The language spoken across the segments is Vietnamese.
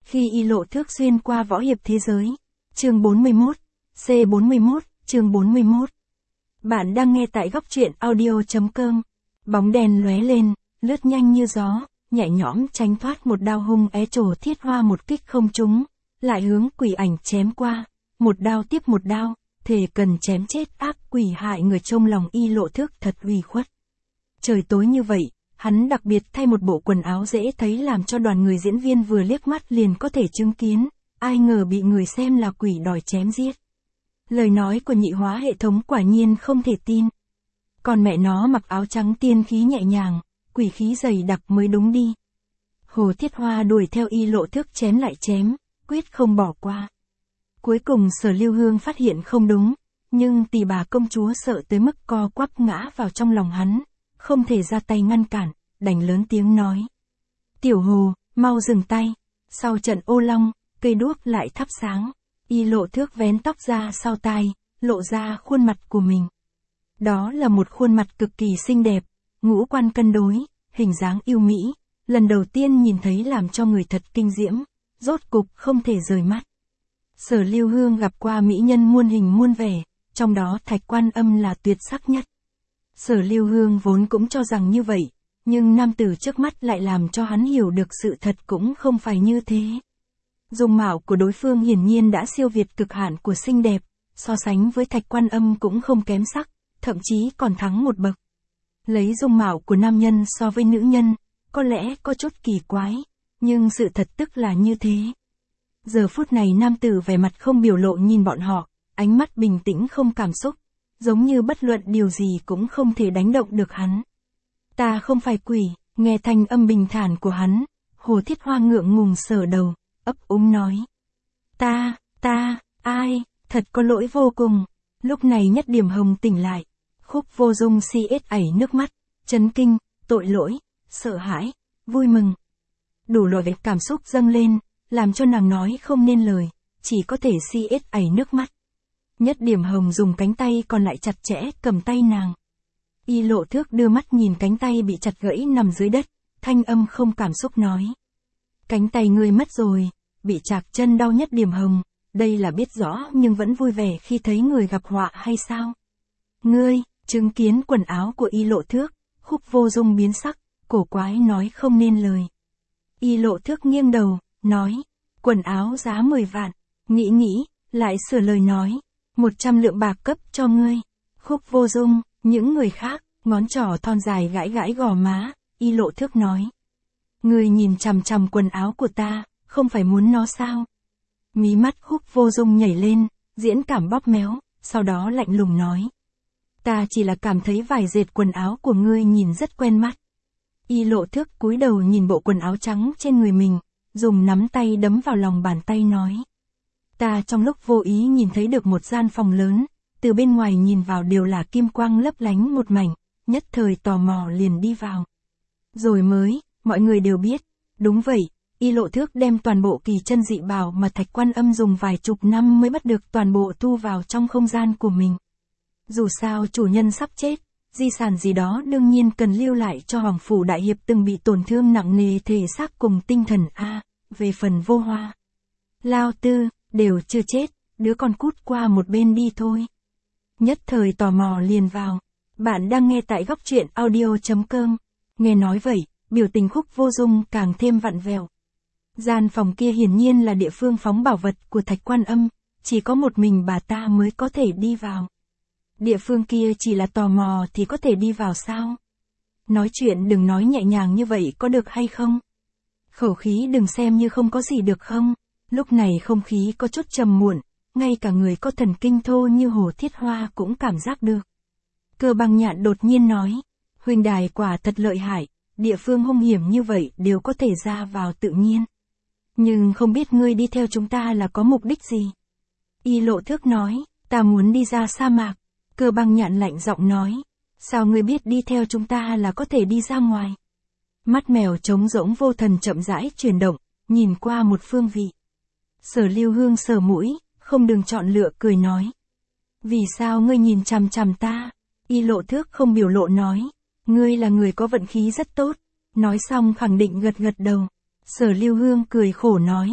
Khi Y Lộ Thước xuyên qua võ hiệp thế giới. Chương 41. C41, chương 41. Bạn đang nghe tại góc truyện audio.com. Bóng đèn lóe lên, lướt nhanh như gió, nhẹ nhõm tránh thoát một đao hung é trổ thiết hoa một kích không trúng, lại hướng quỷ ảnh chém qua, một đao tiếp một đao, thề cần chém chết ác quỷ hại người, trong lòng Y Lộ Thước thật ủy khuất. Trời tối như vậy, hắn đặc biệt thay một bộ quần áo dễ thấy làm cho đoàn người diễn viên vừa liếc mắt liền có thể chứng kiến, ai ngờ bị người xem là quỷ đòi chém giết. Lời nói của nhị hóa hệ thống quả nhiên không thể tin. Còn mẹ nó mặc áo trắng tiên khí nhẹ nhàng, quỷ khí dày đặc mới đúng đi. Hồ Thiết Hoa đuổi theo Y Lộ Thước chém lại chém, quyết không bỏ qua. Cuối cùng Sở Lưu Hương phát hiện không đúng, nhưng Tỷ bà công chúa sợ tới mức co quắp ngã vào trong lòng hắn, không thể ra tay ngăn cản, đành lớn tiếng nói. Tiểu Hồ, mau dừng tay. Sau trận ô long, cây đuốc lại thắp sáng, Y Lộ Thước vén tóc ra sau tai, lộ ra khuôn mặt của mình. Đó là một khuôn mặt cực kỳ xinh đẹp, ngũ quan cân đối, hình dáng yêu mỹ, lần đầu tiên nhìn thấy làm cho người thật kinh diễm, rốt cục không thể rời mắt. Sở Lưu Hương gặp qua mỹ nhân muôn hình muôn vẻ, trong đó Thạch Quan Âm là tuyệt sắc nhất. Sở Lưu Hương vốn cũng cho rằng như vậy, nhưng nam tử trước mắt lại làm cho hắn hiểu được sự thật cũng không phải như thế. Dung mạo của đối phương hiển nhiên đã siêu việt cực hạn của xinh đẹp, so sánh với Thạch Quan Âm cũng không kém sắc, thậm chí còn thắng một bậc. Lấy dung mạo của nam nhân so với nữ nhân, có lẽ có chút kỳ quái, nhưng sự thật tức là như thế. Giờ phút này nam tử vẻ mặt không biểu lộ nhìn bọn họ, ánh mắt bình tĩnh không cảm xúc, giống như bất luận điều gì cũng không thể đánh động được hắn. Ta không phải quỷ, nghe thanh âm bình thản của hắn, Hồ Thiết Hoa ngượng ngùng sờ đầu, ấp úng nói. Ai, thật có lỗi vô cùng. Lúc này Nhất Điểm Hồng tỉnh lại, Khúc Vô Dung si ết ảy nước mắt, chấn kinh, tội lỗi, sợ hãi, vui mừng. Đủ loại cảm xúc dâng lên, làm cho nàng nói không nên lời, chỉ có thể si ết ảy nước mắt. Nhất Điểm Hồng dùng cánh tay còn lại chặt chẽ cầm tay nàng. Y Lộ Thước đưa mắt nhìn cánh tay bị chặt gãy nằm dưới đất, thanh âm không cảm xúc nói. Cánh tay ngươi mất rồi, bị chạc chân đau. Nhất Điểm Hồng, đây là biết rõ nhưng vẫn vui vẻ khi thấy người gặp họa hay sao? Ngươi, chứng kiến quần áo của Y Lộ Thước, Khúc Vô Dung biến sắc, cổ quái nói không nên lời. Y Lộ Thước nghiêng đầu, nói, quần áo giá 10 vạn, nghĩ, lại sửa lời nói, 100 lượng bạc cấp cho ngươi. Khúc Vô Dung, những người khác, ngón trỏ thon dài gãi gò má, Y Lộ Thước nói. Ngươi nhìn chằm chằm quần áo của ta, không phải muốn nó sao? Mí mắt Khúc Vô Dung nhảy lên, diễn cảm bóp méo, sau đó lạnh lùng nói. Ta chỉ là cảm thấy vải dệt quần áo của ngươi nhìn rất quen mắt. Y Lộ Thước cúi đầu nhìn bộ quần áo trắng trên người mình, dùng nắm tay đấm vào lòng bàn tay nói. Ta trong lúc vô ý nhìn thấy được một gian phòng lớn, từ bên ngoài nhìn vào đều là kim quang lấp lánh một mảnh, nhất thời tò mò liền đi vào. Rồi mới, mọi người đều biết, đúng vậy, Y Lộ Thước đem toàn bộ kỳ chân dị bảo mà Thạch Quan Âm dùng vài chục năm mới bắt được toàn bộ thu vào trong không gian của mình. Dù sao chủ nhân sắp chết, di sản gì đó đương nhiên cần lưu lại cho Hoàng Phủ Đại Hiệp từng bị tổn thương nặng nề thể xác cùng tinh thần a. Về phần Vô Hoa, Lao Tư, đều chưa chết, đứa con cút qua một bên đi thôi. Nhất thời tò mò liền vào. Bạn đang nghe tại góc truyện audio.com. Nghe nói vậy, biểu tình Khúc Vô Dung càng thêm vặn vẹo. Gian phòng kia hiển nhiên là địa phương phóng bảo vật của Thạch Quan Âm, chỉ có một mình bà ta mới có thể đi vào. Địa phương kia chỉ là tò mò thì có thể đi vào sao? Nói chuyện đừng nói nhẹ nhàng như vậy có được hay không? Khẩu khí đừng xem như không có gì được không? Lúc này không khí có chút trầm muộn, ngay cả người có thần kinh thô như Hồ Thiết Hoa cũng cảm giác được. Cơ Băng Nhạn đột nhiên nói, huynh đài quả thật lợi hại, địa phương hung hiểm như vậy đều có thể ra vào tự nhiên. Nhưng không biết ngươi đi theo chúng ta là có mục đích gì? Y Lộ Thước nói, ta muốn đi ra sa mạc. Cơ Băng Nhạn lạnh giọng nói, sao ngươi biết đi theo chúng ta là có thể đi ra ngoài? Mắt mèo trống rỗng vô thần chậm rãi chuyển động, nhìn qua một phương vị. Sở Lưu Hương sờ mũi, không đừng chọn lựa cười nói. Vì sao ngươi nhìn chằm chằm ta? Y Lộ Thước không biểu lộ nói, ngươi là người có vận khí rất tốt. Nói xong khẳng định gật đầu. Sở Lưu Hương cười khổ nói,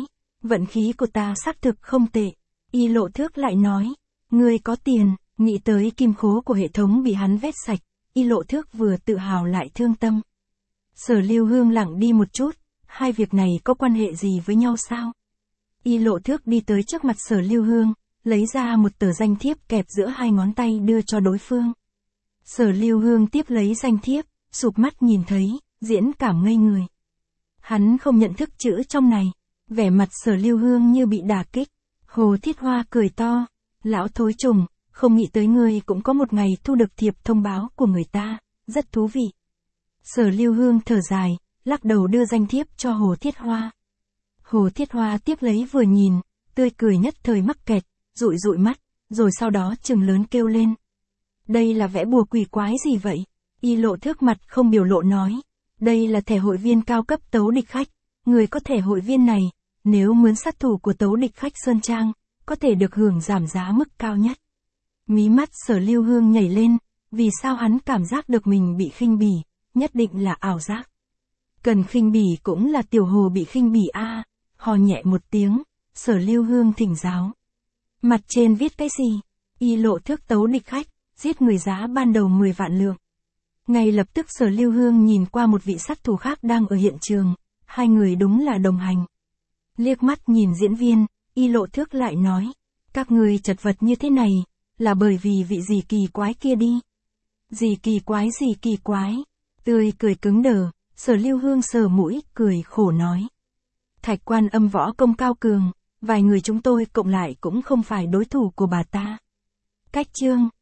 vận khí của ta xác thực không tệ. Y Lộ Thước lại nói, ngươi có tiền, nghĩ tới kim khố của hệ thống bị hắn vét sạch, Y Lộ Thước vừa tự hào lại thương tâm. Sở Lưu Hương lặng đi một chút, hai việc này có quan hệ gì với nhau sao? Y Lộ Thước đi tới trước mặt Sở Lưu Hương, lấy ra một tờ danh thiếp kẹp giữa hai ngón tay đưa cho đối phương. Sở Lưu Hương tiếp lấy danh thiếp, sụp mắt nhìn thấy, diễn cảm ngây người. Hắn không nhận thức chữ trong này, vẻ mặt Sở Lưu Hương như bị đả kích. Hồ Thiết Hoa cười to, lão thối trùng, không nghĩ tới ngươi cũng có một ngày thu được thiệp thông báo của người ta, rất thú vị. Sở Lưu Hương thở dài, lắc đầu đưa danh thiếp cho Hồ Thiết Hoa. Hồ Thiết Hoa tiếp lấy vừa nhìn, tươi cười nhất thời mắc kẹt, dụi dụi mắt, rồi sau đó trừng lớn kêu lên. Đây là vẽ bùa quỷ quái gì vậy? Y Lộ Thước mặt không biểu lộ nói. Đây là thẻ hội viên cao cấp Tấu Địch Khách, người có thẻ hội viên này, nếu mướn sát thủ của Tấu Địch Khách Sơn Trang, có thể được hưởng giảm giá mức cao nhất. Mí mắt Sở Lưu Hương nhảy lên, vì sao hắn cảm giác được mình bị khinh bỉ, nhất định là ảo giác. Cần khinh bỉ cũng là tiểu hồ bị khinh bỉ a. Hò nhẹ một tiếng, Sở Lưu Hương thỉnh giáo. Mặt trên viết cái gì? Y Lộ Thước Tấu Địch Khách, giết người giá ban đầu 10 vạn lượng. Ngay lập tức Sở Lưu Hương nhìn qua một vị sát thủ khác đang ở hiện trường, hai người đúng là đồng hành. Liếc mắt nhìn diễn viên, Y Lộ Thước lại nói, các người chật vật như thế này, là bởi vì vị gì kỳ quái kia đi. Gì kỳ quái, tươi cười cứng đờ, Sở Lưu Hương sờ mũi, cười khổ nói. Thạch Quan Âm võ công cao cường, vài người chúng tôi cộng lại cũng không phải đối thủ của bà ta. Cách chương